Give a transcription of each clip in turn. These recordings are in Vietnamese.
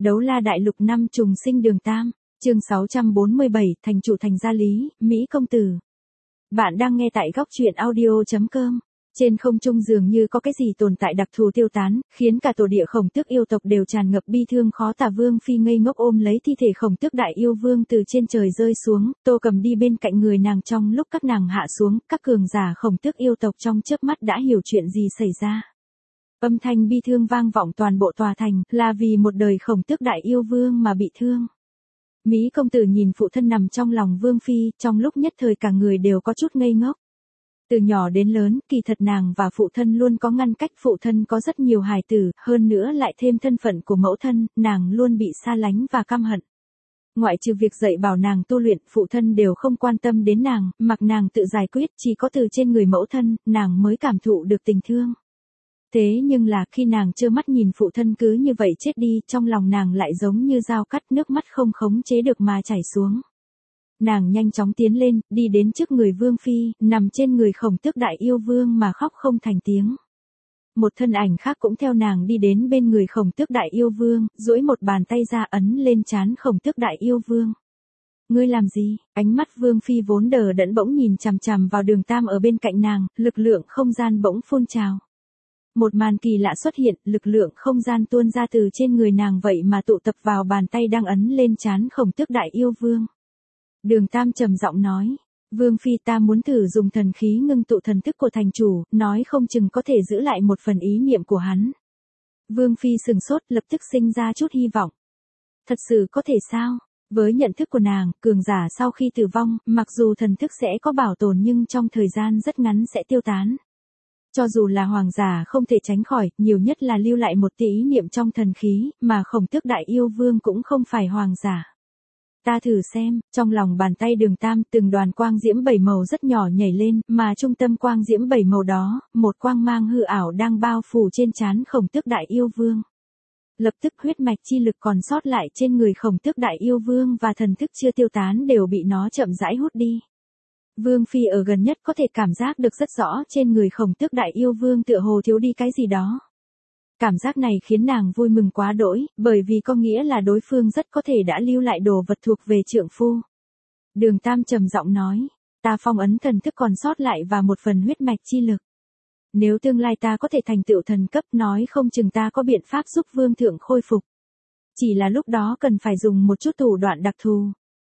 Đấu la đại lục năm trùng sinh đường Tam, chương 647, thành chủ thành gia lý, Mỹ công tử. Bạn đang nghe tại góc truyện audio.com. Trên không trung dường như có cái gì tồn tại đặc thù tiêu tán, khiến cả tổ địa Khổng Tước yêu tộc đều tràn ngập bi thương khó tả. Vương Phi ngây ngốc ôm lấy thi thể Khổng Tước đại yêu vương từ trên trời rơi xuống, Tô Cầm đi bên cạnh người nàng. Trong lúc các nàng hạ xuống, các cường giả Khổng Tước yêu tộc trong chớp mắt đã hiểu chuyện gì xảy ra. Âm thanh bi thương vang vọng toàn bộ tòa thành, là vì một đời Khổng Tước đại yêu vương mà bị thương. Mỹ công tử nhìn phụ thân nằm trong lòng Vương Phi, trong lúc nhất thời cả người đều có chút ngây ngốc. Từ nhỏ đến lớn, kỳ thật nàng và phụ thân luôn có ngăn cách. Phụ thân có rất nhiều hài tử, hơn nữa lại thêm thân phận của mẫu thân, nàng luôn bị xa lánh và căm hận. Ngoại trừ việc dạy bảo nàng tu luyện, phụ thân đều không quan tâm đến nàng, mặc nàng tự giải quyết. Chỉ có từ trên người mẫu thân, nàng mới cảm thụ được tình thương. Thế nhưng là khi nàng trơ mắt nhìn phụ thân cứ như vậy chết đi, trong lòng nàng lại giống như dao cắt, nước mắt không khống chế được mà chảy xuống. Nàng nhanh chóng tiến lên, đi đến trước người Vương Phi, nằm trên người Khổng Tước đại yêu vương mà khóc không thành tiếng. Một thân ảnh khác cũng theo nàng đi đến bên người Khổng Tước đại yêu vương, duỗi một bàn tay ra ấn lên trán Khổng Tước đại yêu vương. Ngươi làm gì? Ánh mắt Vương Phi vốn đờ đẫn bỗng nhìn chằm chằm vào đường Tam ở bên cạnh nàng, lực lượng không gian bỗng phun trào. Một màn kỳ lạ xuất hiện, lực lượng không gian tuôn ra từ trên người nàng vậy mà tụ tập vào bàn tay đang ấn lên trán Khổng Tước đại yêu vương. Đường Tam trầm giọng nói, Vương Phi, ta muốn thử dùng thần khí ngưng tụ thần thức của thành chủ, nói không chừng có thể giữ lại một phần ý niệm của hắn. Vương Phi sừng sốt, lập tức sinh ra chút hy vọng. Thật sự có thể sao? Với nhận thức của nàng, cường giả sau khi tử vong, mặc dù thần thức sẽ có bảo tồn nhưng trong thời gian rất ngắn sẽ tiêu tán. Cho dù là hoàng giả không thể tránh khỏi, nhiều nhất là lưu lại một tia ý niệm trong thần khí, mà Khổng Tước đại yêu vương cũng không phải hoàng giả. Ta thử xem, trong lòng bàn tay đường Tam từng đoàn quang diễm 7 màu rất nhỏ nhảy lên, mà trung tâm quang diễm 7 màu đó, một quang mang hư ảo đang bao phủ trên trán Khổng Tước đại yêu vương. Lập tức huyết mạch chi lực còn sót lại trên người Khổng Tước đại yêu vương và thần thức chưa tiêu tán đều bị nó chậm rãi hút đi. Vương Phi ở gần nhất có thể cảm giác được rất rõ trên người Khổng Tước đại yêu vương tựa hồ thiếu đi cái gì đó. Cảm giác này khiến nàng vui mừng quá đỗi, bởi vì có nghĩa là đối phương rất có thể đã lưu lại đồ vật thuộc về trượng phu. Đường Tam trầm giọng nói, ta phong ấn thần thức còn sót lại và một phần huyết mạch chi lực. Nếu tương lai ta có thể thành tựu thần cấp, nói không chừng ta có biện pháp giúp vương thượng khôi phục. Chỉ là lúc đó cần phải dùng một chút thủ đoạn đặc thù.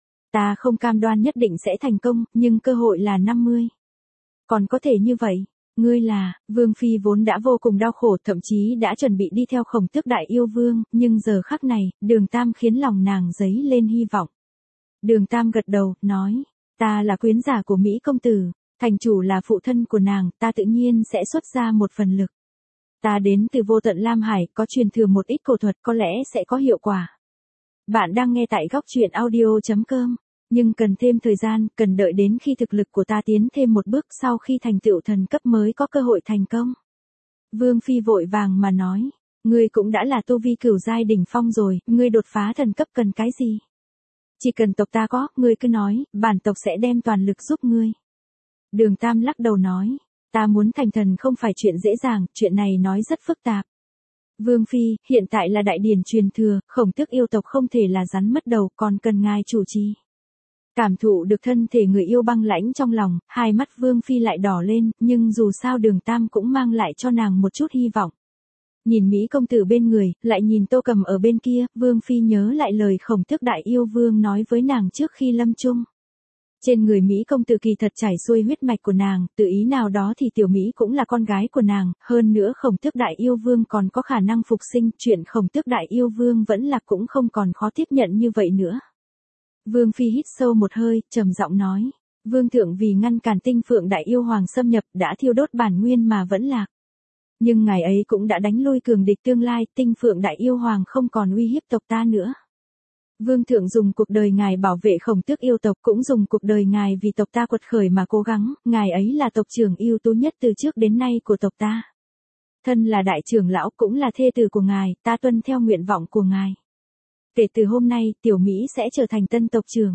Ta không cam đoan nhất định sẽ thành công, nhưng cơ hội là 50. Còn có thể như vậy. Ngươi là, Vương Phi vốn đã vô cùng đau khổ, thậm chí đã chuẩn bị đi theo Khổng Tước đại yêu vương, nhưng giờ khắc này, đường Tam khiến lòng nàng dấy lên hy vọng. Đường Tam gật đầu, nói, ta là quyến giả của Mỹ công tử, thành chủ là phụ thân của nàng, ta tự nhiên sẽ xuất ra một phần lực. Ta đến từ vô tận Lam Hải, có truyền thừa một ít cổ thuật, có lẽ sẽ có hiệu quả. Bạn đang nghe tại góc truyện audio.com. Nhưng cần thêm thời gian, cần đợi đến khi thực lực của ta tiến thêm một bước, sau khi thành tựu thần cấp mới có cơ hội thành công. Vương Phi vội vàng mà nói, ngươi cũng đã là tu vi cửu giai đỉnh phong rồi, ngươi đột phá thần cấp cần cái gì? Chỉ cần tộc ta có, ngươi cứ nói, bản tộc sẽ đem toàn lực giúp ngươi. Đường Tam lắc đầu nói, ta muốn thành thần không phải chuyện dễ dàng, chuyện này nói rất phức tạp. Vương Phi, hiện tại là đại điển truyền thừa, Khổng Tước yêu tộc không thể là rắn mất đầu, còn cần ngài chủ trì. Cảm thụ được thân thể người yêu băng lãnh trong lòng, hai mắt Vương Phi lại đỏ lên, nhưng dù sao đường Tam cũng mang lại cho nàng một chút hy vọng. Nhìn Mỹ công tử bên người, lại nhìn Tô Cầm ở bên kia, Vương Phi nhớ lại lời Khổng Tước đại yêu vương nói với nàng trước khi lâm chung. Trên người Mỹ công tử kỳ thật chảy xuôi huyết mạch của nàng, tự ý nào đó thì tiểu Mỹ cũng là con gái của nàng, hơn nữa Khổng Tước đại yêu vương còn có khả năng phục sinh, chuyện Khổng Tước đại yêu vương vẫn là cũng không còn khó tiếp nhận như vậy nữa. Vương Phi hít sâu một hơi, trầm giọng nói, vương thượng vì ngăn cản Tinh Phượng đại yêu hoàng xâm nhập đã thiêu đốt bản nguyên mà vẫn lạc. Nhưng ngài ấy cũng đã đánh lui cường địch tương lai, Tinh Phượng đại yêu hoàng không còn uy hiếp tộc ta nữa. Vương thượng dùng cuộc đời ngài bảo vệ Khổng Tước yêu tộc, cũng dùng cuộc đời ngài vì tộc ta quật khởi mà cố gắng, ngài ấy là tộc trưởng ưu tú nhất từ trước đến nay của tộc ta. Thân là đại trưởng lão cũng là thê tử của ngài, ta tuân theo nguyện vọng của ngài. Kể từ hôm nay, tiểu Mỹ sẽ trở thành tân tộc trưởng.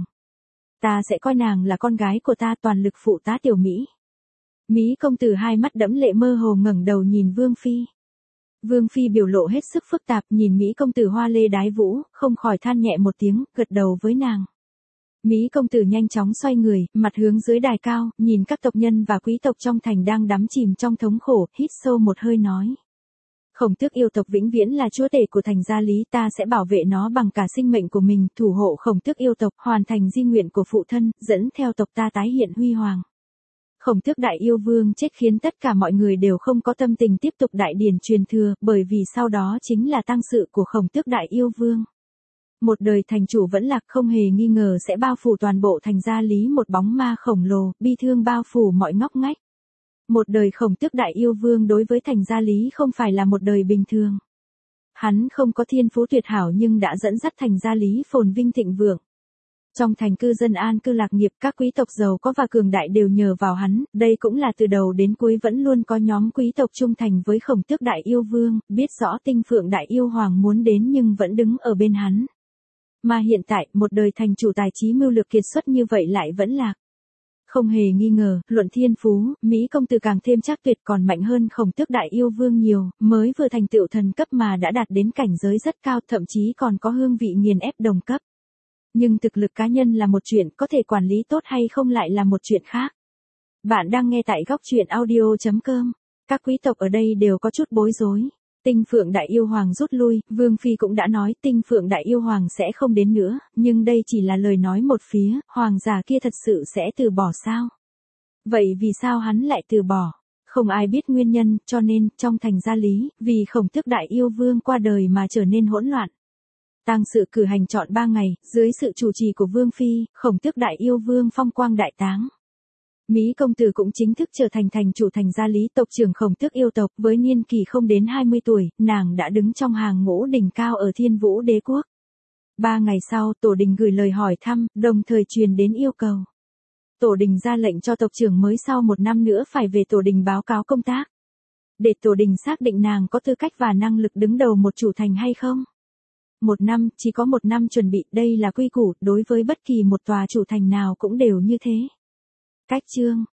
Ta sẽ coi nàng là con gái của ta, toàn lực phụ tá tiểu Mỹ. Mỹ công tử hai mắt đẫm lệ mơ hồ ngẩng đầu nhìn Vương Phi. Vương Phi biểu lộ hết sức phức tạp, nhìn Mỹ công tử hoa lê đái vũ, không khỏi than nhẹ một tiếng, gật đầu với nàng. Mỹ công tử nhanh chóng xoay người, mặt hướng dưới đài cao, nhìn các tộc nhân và quý tộc trong thành đang đắm chìm trong thống khổ, hít sâu một hơi nói. Khổng Tước yêu tộc vĩnh viễn là chúa tể của thành Gia Lý, ta sẽ bảo vệ nó bằng cả sinh mệnh của mình, thủ hộ Khổng Tước yêu tộc, hoàn thành di nguyện của phụ thân, dẫn theo tộc ta tái hiện huy hoàng. Khổng Tước đại yêu vương chết khiến tất cả mọi người đều không có tâm tình tiếp tục đại điển truyền thừa, bởi vì sau đó chính là tang sự của Khổng Tước đại yêu vương. Một đời thành chủ vẫn lạc không hề nghi ngờ sẽ bao phủ toàn bộ thành Gia Lý một bóng ma khổng lồ, bi thương bao phủ mọi ngóc ngách. Một đời Khổng Tước đại yêu vương đối với thành Gia Lý không phải là một đời bình thường. Hắn không có thiên phú tuyệt hảo nhưng đã dẫn dắt thành Gia Lý phồn vinh thịnh vượng. Trong thành cư dân an cư lạc nghiệp, các quý tộc giàu có và cường đại đều nhờ vào hắn, đây cũng là từ đầu đến cuối vẫn luôn có nhóm quý tộc trung thành với Khổng Tước đại yêu vương, biết rõ Tinh Phượng đại yêu hoàng muốn đến nhưng vẫn đứng ở bên hắn. Mà hiện tại, một đời thành chủ tài trí mưu lược kiệt xuất như vậy lại vẫn lạc. Không hề nghi ngờ, luận thiên phú, Mỹ công tử càng thêm chắc tuyệt, còn mạnh hơn Khổng Tước đại yêu vương nhiều, mới vừa thành tựu thần cấp mà đã đạt đến cảnh giới rất cao, thậm chí còn có hương vị nghiền ép đồng cấp. Nhưng thực lực cá nhân là một chuyện, có thể quản lý tốt hay không lại là một chuyện khác. Bạn đang nghe tại góc truyện audio.com. Các quý tộc ở đây đều có chút bối rối. Tinh Phượng đại yêu hoàng rút lui, Vương Phi cũng đã nói Tinh Phượng đại yêu hoàng sẽ không đến nữa, nhưng đây chỉ là lời nói một phía, hoàng giả kia thật sự sẽ từ bỏ sao? Vậy vì sao hắn lại từ bỏ? Không ai biết nguyên nhân, cho nên, trong thành Gia Lý, vì Khổng Tước đại yêu vương qua đời mà trở nên hỗn loạn. Tang sự cử hành trọn 3 ngày, dưới sự chủ trì của Vương Phi, Khổng Tước đại yêu vương phong quang đại táng. Mỹ công tử cũng chính thức trở thành thành chủ thành Gia Lý, tộc trưởng Khổng Tước yêu tộc, với niên kỷ không đến 20 tuổi, nàng đã đứng trong hàng ngũ đỉnh cao ở Thiên Vũ Đế quốc. 3 ngày sau, Tổ đình gửi lời hỏi thăm, đồng thời truyền đến yêu cầu. Tổ đình ra lệnh cho tộc trưởng mới sau 1 năm nữa phải về tổ đình báo cáo công tác. Để tổ đình xác định nàng có tư cách và năng lực đứng đầu một chủ thành hay không. 1 năm, chỉ có 1 năm chuẩn bị, đây là quy củ, đối với bất kỳ một tòa chủ thành nào cũng đều như thế. Cách chương